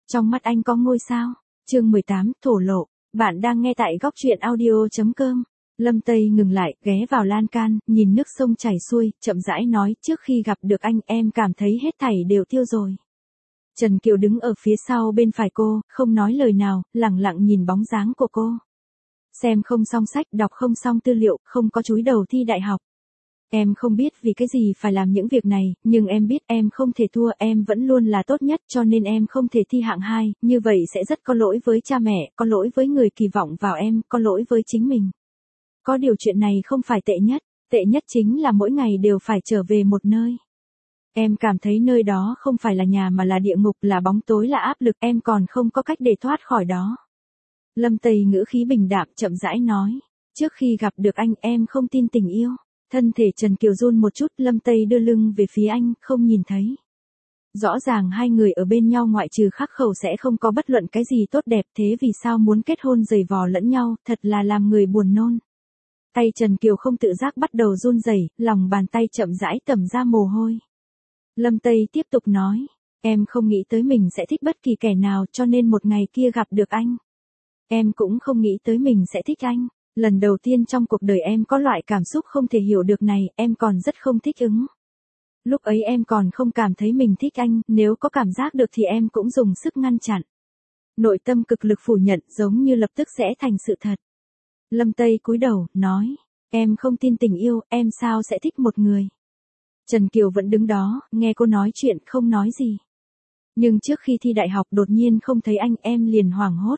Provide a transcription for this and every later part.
Trong mắt anh có ngôi sao. Chương 18, thổ lộ. Bạn đang nghe tại góc truyện audio.com. Lâm Tây ngừng lại, ghé vào lan can, nhìn nước sông chảy xuôi, chậm rãi nói, trước khi gặp được anh, em cảm thấy hết thảy đều tiêu rồi. Trần Kiều đứng ở phía sau bên phải cô, không nói lời nào, lặng lặng nhìn bóng dáng của cô. Xem không xong sách, đọc không xong tư liệu, không có chúi đầu thi đại học. Em không biết vì cái gì phải làm những việc này, nhưng em biết em không thể thua, em vẫn luôn là tốt nhất cho nên em không thể thi hạng 2, như vậy sẽ rất có lỗi với cha mẹ, có lỗi với người kỳ vọng vào em, có lỗi với chính mình. Có điều chuyện này không phải tệ nhất chính là mỗi ngày đều phải trở về một nơi. Em cảm thấy nơi đó không phải là nhà mà là địa ngục, là bóng tối, là áp lực, em còn không có cách để thoát khỏi đó. Lâm Tây ngữ khí bình đạm chậm rãi nói, trước khi gặp được anh em không tin tình yêu. Thân thể Trần Kiều run một chút, Lâm Tây đưa lưng về phía anh, không nhìn thấy. Rõ ràng hai người ở bên nhau ngoại trừ khắc khẩu sẽ không có bất luận cái gì tốt đẹp, thế vì sao muốn kết hôn giày vò lẫn nhau, thật là làm người buồn nôn. Tay Trần Kiều không tự giác bắt đầu run rẩy, lòng bàn tay chậm rãi tẩm ra mồ hôi. Lâm Tây tiếp tục nói, em không nghĩ tới mình sẽ thích bất kỳ kẻ nào cho nên một ngày kia gặp được anh. Em cũng không nghĩ tới mình sẽ thích anh. Lần đầu tiên trong cuộc đời em có loại cảm xúc không thể hiểu được này, em còn rất không thích ứng. Lúc ấy em còn không cảm thấy mình thích anh, nếu có cảm giác được thì em cũng dùng sức ngăn chặn. Nội tâm cực lực phủ nhận giống như lập tức sẽ thành sự thật. Lâm Tây cúi đầu, nói, em không tin tình yêu, em sao sẽ thích một người. Trần Kiều vẫn đứng đó, nghe cô nói chuyện không nói gì. Nhưng trước khi thi đại học đột nhiên không thấy anh, em liền hoảng hốt.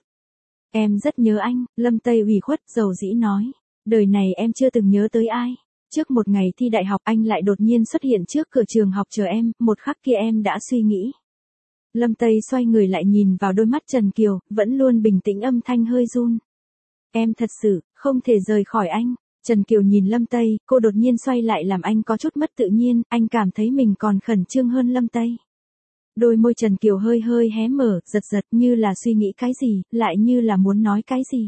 Em rất nhớ anh, Lâm Tây ủy khuất dầu dĩ nói. Đời này em chưa từng nhớ tới ai. Trước một ngày thi đại học anh lại đột nhiên xuất hiện trước cửa trường học chờ em, một khắc kia em đã suy nghĩ. Lâm Tây xoay người lại nhìn vào đôi mắt Trần Kiều, vẫn luôn bình tĩnh, âm thanh hơi run. Em thật sự, không thể rời khỏi anh. Trần Kiều nhìn Lâm Tây, cô đột nhiên xoay lại làm anh có chút mất tự nhiên, anh cảm thấy mình còn khẩn trương hơn Lâm Tây. Đôi môi Trần Kiều hơi hơi hé mở, giật giật như là suy nghĩ cái gì, lại như là muốn nói cái gì.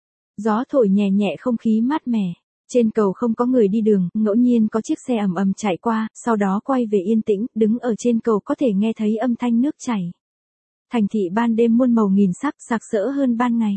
Gió thổi nhẹ nhẹ không khí mát mẻ. Trên cầu không có người đi đường, ngẫu nhiên có chiếc xe ầm ầm chạy qua, sau đó quay về yên tĩnh, đứng ở trên cầu có thể nghe thấy âm thanh nước chảy. Thành thị ban đêm muôn màu nghìn sắc, sặc sỡ hơn ban ngày.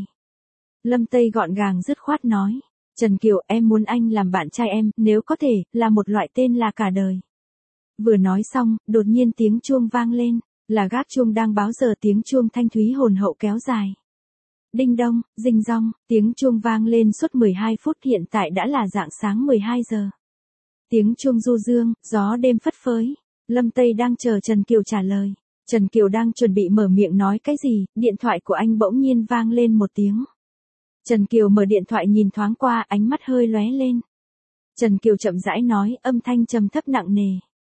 Lâm Tây gọn gàng dứt khoát nói, Trần Kiều, em muốn anh làm bạn trai em, nếu có thể, là một loại tên là cả đời. Vừa nói xong, đột nhiên tiếng chuông vang lên, là gác chuông đang báo giờ, tiếng chuông thanh thúy hồn hậu kéo dài. Đinh đông, rinh rong, tiếng chuông vang lên suốt 12 phút, hiện tại đã là rạng sáng 12 giờ. Tiếng chuông du dương, gió đêm phất phới. Lâm Tây đang chờ Trần Kiều trả lời. Trần Kiều đang chuẩn bị mở miệng nói cái gì, điện thoại của anh bỗng nhiên vang lên một tiếng. Trần Kiều mở điện thoại nhìn thoáng qua, ánh mắt hơi lóe lên. Trần Kiều chậm rãi nói, âm thanh trầm thấp nặng nề.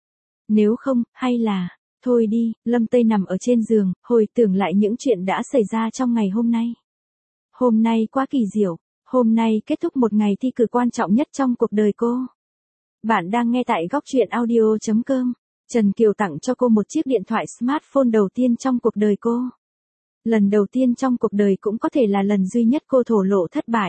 Nếu không, hay là, thôi đi. Lâm Tây nằm ở trên giường, hồi tưởng lại những chuyện đã xảy ra trong ngày hôm nay. Hôm nay quá kỳ diệu, hôm nay kết thúc một ngày thi cử quan trọng nhất trong cuộc đời cô. Bạn đang nghe tại góc truyện audio.com. Trần Kiều tặng cho cô một chiếc điện thoại smartphone đầu tiên trong cuộc đời cô. Lần đầu tiên trong cuộc đời cũng có thể là lần duy nhất cô thổ lộ thất bại.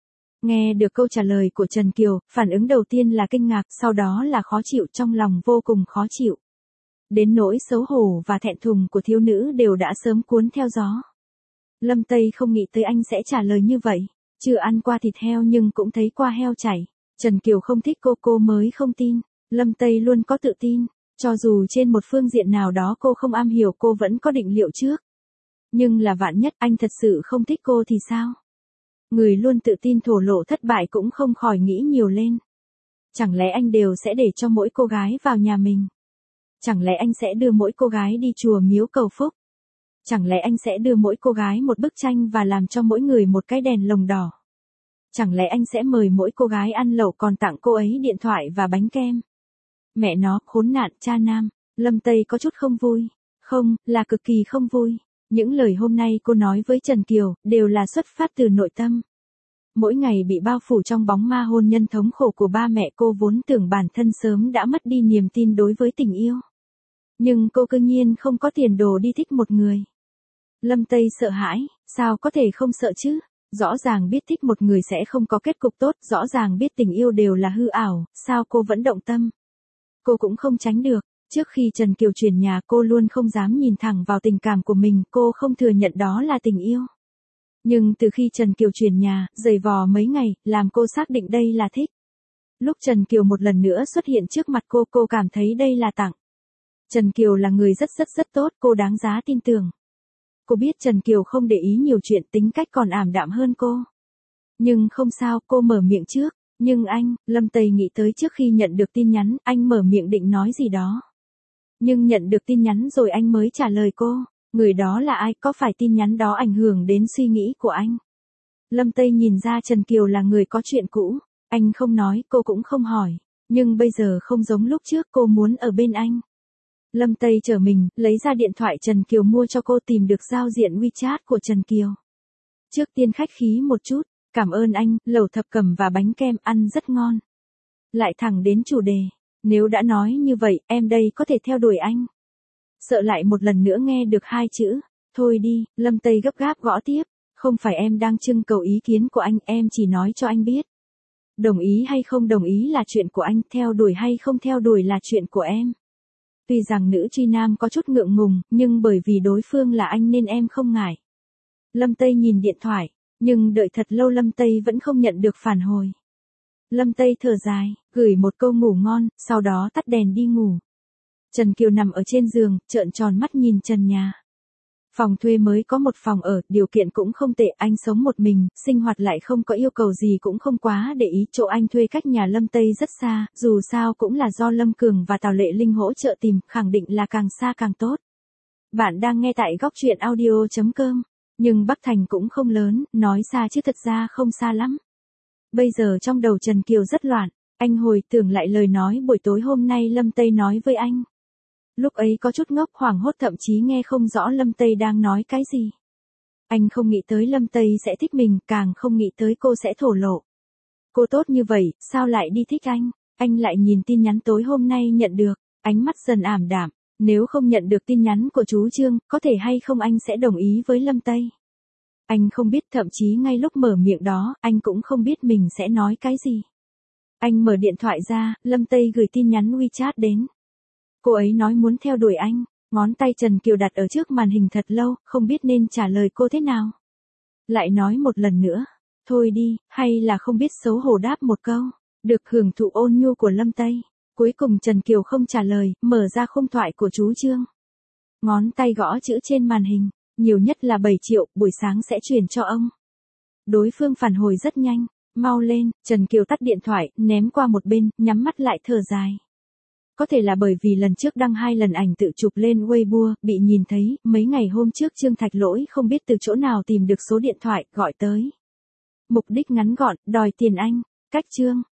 Nghe được câu trả lời của Trần Kiều, phản ứng đầu tiên là kinh ngạc, sau đó là khó chịu, trong lòng vô cùng khó chịu. Đến nỗi xấu hổ và thẹn thùng của thiếu nữ đều đã sớm cuốn theo gió. Lâm Tây không nghĩ tới anh sẽ trả lời như vậy. Chưa ăn qua thịt heo nhưng cũng thấy qua heo chảy. Trần Kiều không thích cô mới không tin. Lâm Tây luôn có tự tin. Cho dù trên một phương diện nào đó cô không am hiểu, cô vẫn có định liệu trước. Nhưng là vạn nhất anh thật sự không thích cô thì sao? Người luôn tự tin thổ lộ thất bại cũng không khỏi nghĩ nhiều lên. Chẳng lẽ anh đều sẽ để cho mỗi cô gái vào nhà mình? Chẳng lẽ anh sẽ đưa mỗi cô gái đi chùa miếu cầu phúc? Chẳng lẽ anh sẽ đưa mỗi cô gái một bức tranh và làm cho mỗi người một cái đèn lồng đỏ? Chẳng lẽ anh sẽ mời mỗi cô gái ăn lẩu còn tặng cô ấy điện thoại và bánh kem? Mẹ nó, khốn nạn, cha nam. Lâm Tây có chút không vui. Không, là cực kỳ không vui. Những lời hôm nay cô nói với Trần Kiều, đều là xuất phát từ nội tâm. Mỗi ngày bị bao phủ trong bóng ma hôn nhân thống khổ của ba mẹ, cô vốn tưởng bản thân sớm đã mất đi niềm tin đối với tình yêu. Nhưng cô cư nhiên không có tiền đồ đi thích một người. Lâm Tây sợ hãi, sao có thể không sợ chứ? Rõ ràng biết thích một người sẽ không có kết cục tốt, rõ ràng biết tình yêu đều là hư ảo, sao cô vẫn động tâm? Cô cũng không tránh được. Trước khi Trần Kiều chuyển nhà cô luôn không dám nhìn thẳng vào tình cảm của mình, cô không thừa nhận đó là tình yêu. Nhưng từ khi Trần Kiều chuyển nhà, giày vò mấy ngày, làm cô xác định đây là thích. Lúc Trần Kiều một lần nữa xuất hiện trước mặt cô cảm thấy đây là tặng. Trần Kiều là người rất tốt, cô đáng giá tin tưởng. Cô biết Trần Kiều không để ý nhiều chuyện, tính cách còn ảm đạm hơn cô. Nhưng không sao, cô mở miệng trước. Nhưng anh, Lâm Tây nghĩ tới trước khi nhận được tin nhắn, anh mở miệng định nói gì đó. Nhưng nhận được tin nhắn rồi anh mới trả lời cô. Người đó là ai, có phải tin nhắn đó ảnh hưởng đến suy nghĩ của anh? Lâm Tây nhìn ra Trần Kiều là người có chuyện cũ. Anh không nói, cô cũng không hỏi. Nhưng bây giờ không giống lúc trước, cô muốn ở bên anh. Lâm Tây trở mình, lấy ra điện thoại Trần Kiều mua cho cô, tìm được giao diện WeChat của Trần Kiều. Trước tiên khách khí một chút, cảm ơn anh, lẩu thập cẩm và bánh kem ăn rất ngon. Lại thẳng đến chủ đề, nếu đã nói như vậy, em đây có thể theo đuổi anh. Sợ lại một lần nữa nghe được hai chữ, thôi đi, Lâm Tây gấp gáp gõ tiếp, không phải em đang trưng cầu ý kiến của anh, em chỉ nói cho anh biết. Đồng ý hay không đồng ý là chuyện của anh, theo đuổi hay không theo đuổi là chuyện của em. Tuy rằng nữ truy nam có chút ngượng ngùng, nhưng bởi vì đối phương là anh nên em không ngại. Lâm Tây nhìn điện thoại, nhưng đợi thật lâu Lâm Tây vẫn không nhận được phản hồi. Lâm Tây thở dài, gửi một câu ngủ ngon, sau đó tắt đèn đi ngủ. Trần Kiều nằm ở trên giường, trợn tròn mắt nhìn trần nhà. Phòng thuê mới có một phòng ở, điều kiện cũng không tệ, anh sống một mình, sinh hoạt lại không có yêu cầu gì, cũng không quá để ý. Chỗ anh thuê cách nhà Lâm Tây rất xa, dù sao cũng là do Lâm Cường và Tào Lệ Linh hỗ trợ tìm, khẳng định là càng xa càng tốt. Bạn đang nghe tại góc truyện audio.com. Nhưng Bắc Thành cũng không lớn, nói xa chứ thật ra không xa lắm. Bây giờ trong đầu Trần Kiều rất loạn, anh hồi tưởng lại lời nói buổi tối hôm nay Lâm Tây nói với anh. Lúc ấy có chút ngốc, hoảng hốt, thậm chí nghe không rõ Lâm Tây đang nói cái gì. Anh không nghĩ tới Lâm Tây sẽ thích mình, càng không nghĩ tới cô sẽ thổ lộ. Cô tốt như vậy, sao lại đi thích anh? Anh lại nhìn tin nhắn tối hôm nay nhận được, ánh mắt dần ảm đạm. Nếu không nhận được tin nhắn của chú Trương, có thể hay không anh sẽ đồng ý với Lâm Tây? Anh không biết, thậm chí ngay lúc mở miệng đó, anh cũng không biết mình sẽ nói cái gì. Anh mở điện thoại ra, Lâm Tây gửi tin nhắn WeChat đến. Cô ấy nói muốn theo đuổi anh, ngón tay Trần Kiều đặt ở trước màn hình thật lâu, không biết nên trả lời cô thế nào. Lại nói một lần nữa, thôi đi, hay là không biết xấu hổ đáp một câu, được hưởng thụ ôn nhu của Lâm Tây. Cuối cùng Trần Kiều không trả lời, mở ra khung thoại của chú Trương. Ngón tay gõ chữ trên màn hình, nhiều nhất là 7 triệu, buổi sáng sẽ chuyển cho ông. Đối phương phản hồi rất nhanh, mau lên, Trần Kiều tắt điện thoại, ném qua một bên, nhắm mắt lại thở dài. Có thể là bởi vì lần trước đăng 2 lần ảnh tự chụp lên Weibo, bị nhìn thấy, mấy ngày hôm trước Trương Thạch Lỗi không biết từ chỗ nào tìm được số điện thoại, gọi tới. Mục đích ngắn gọn, đòi tiền anh, cách Trương.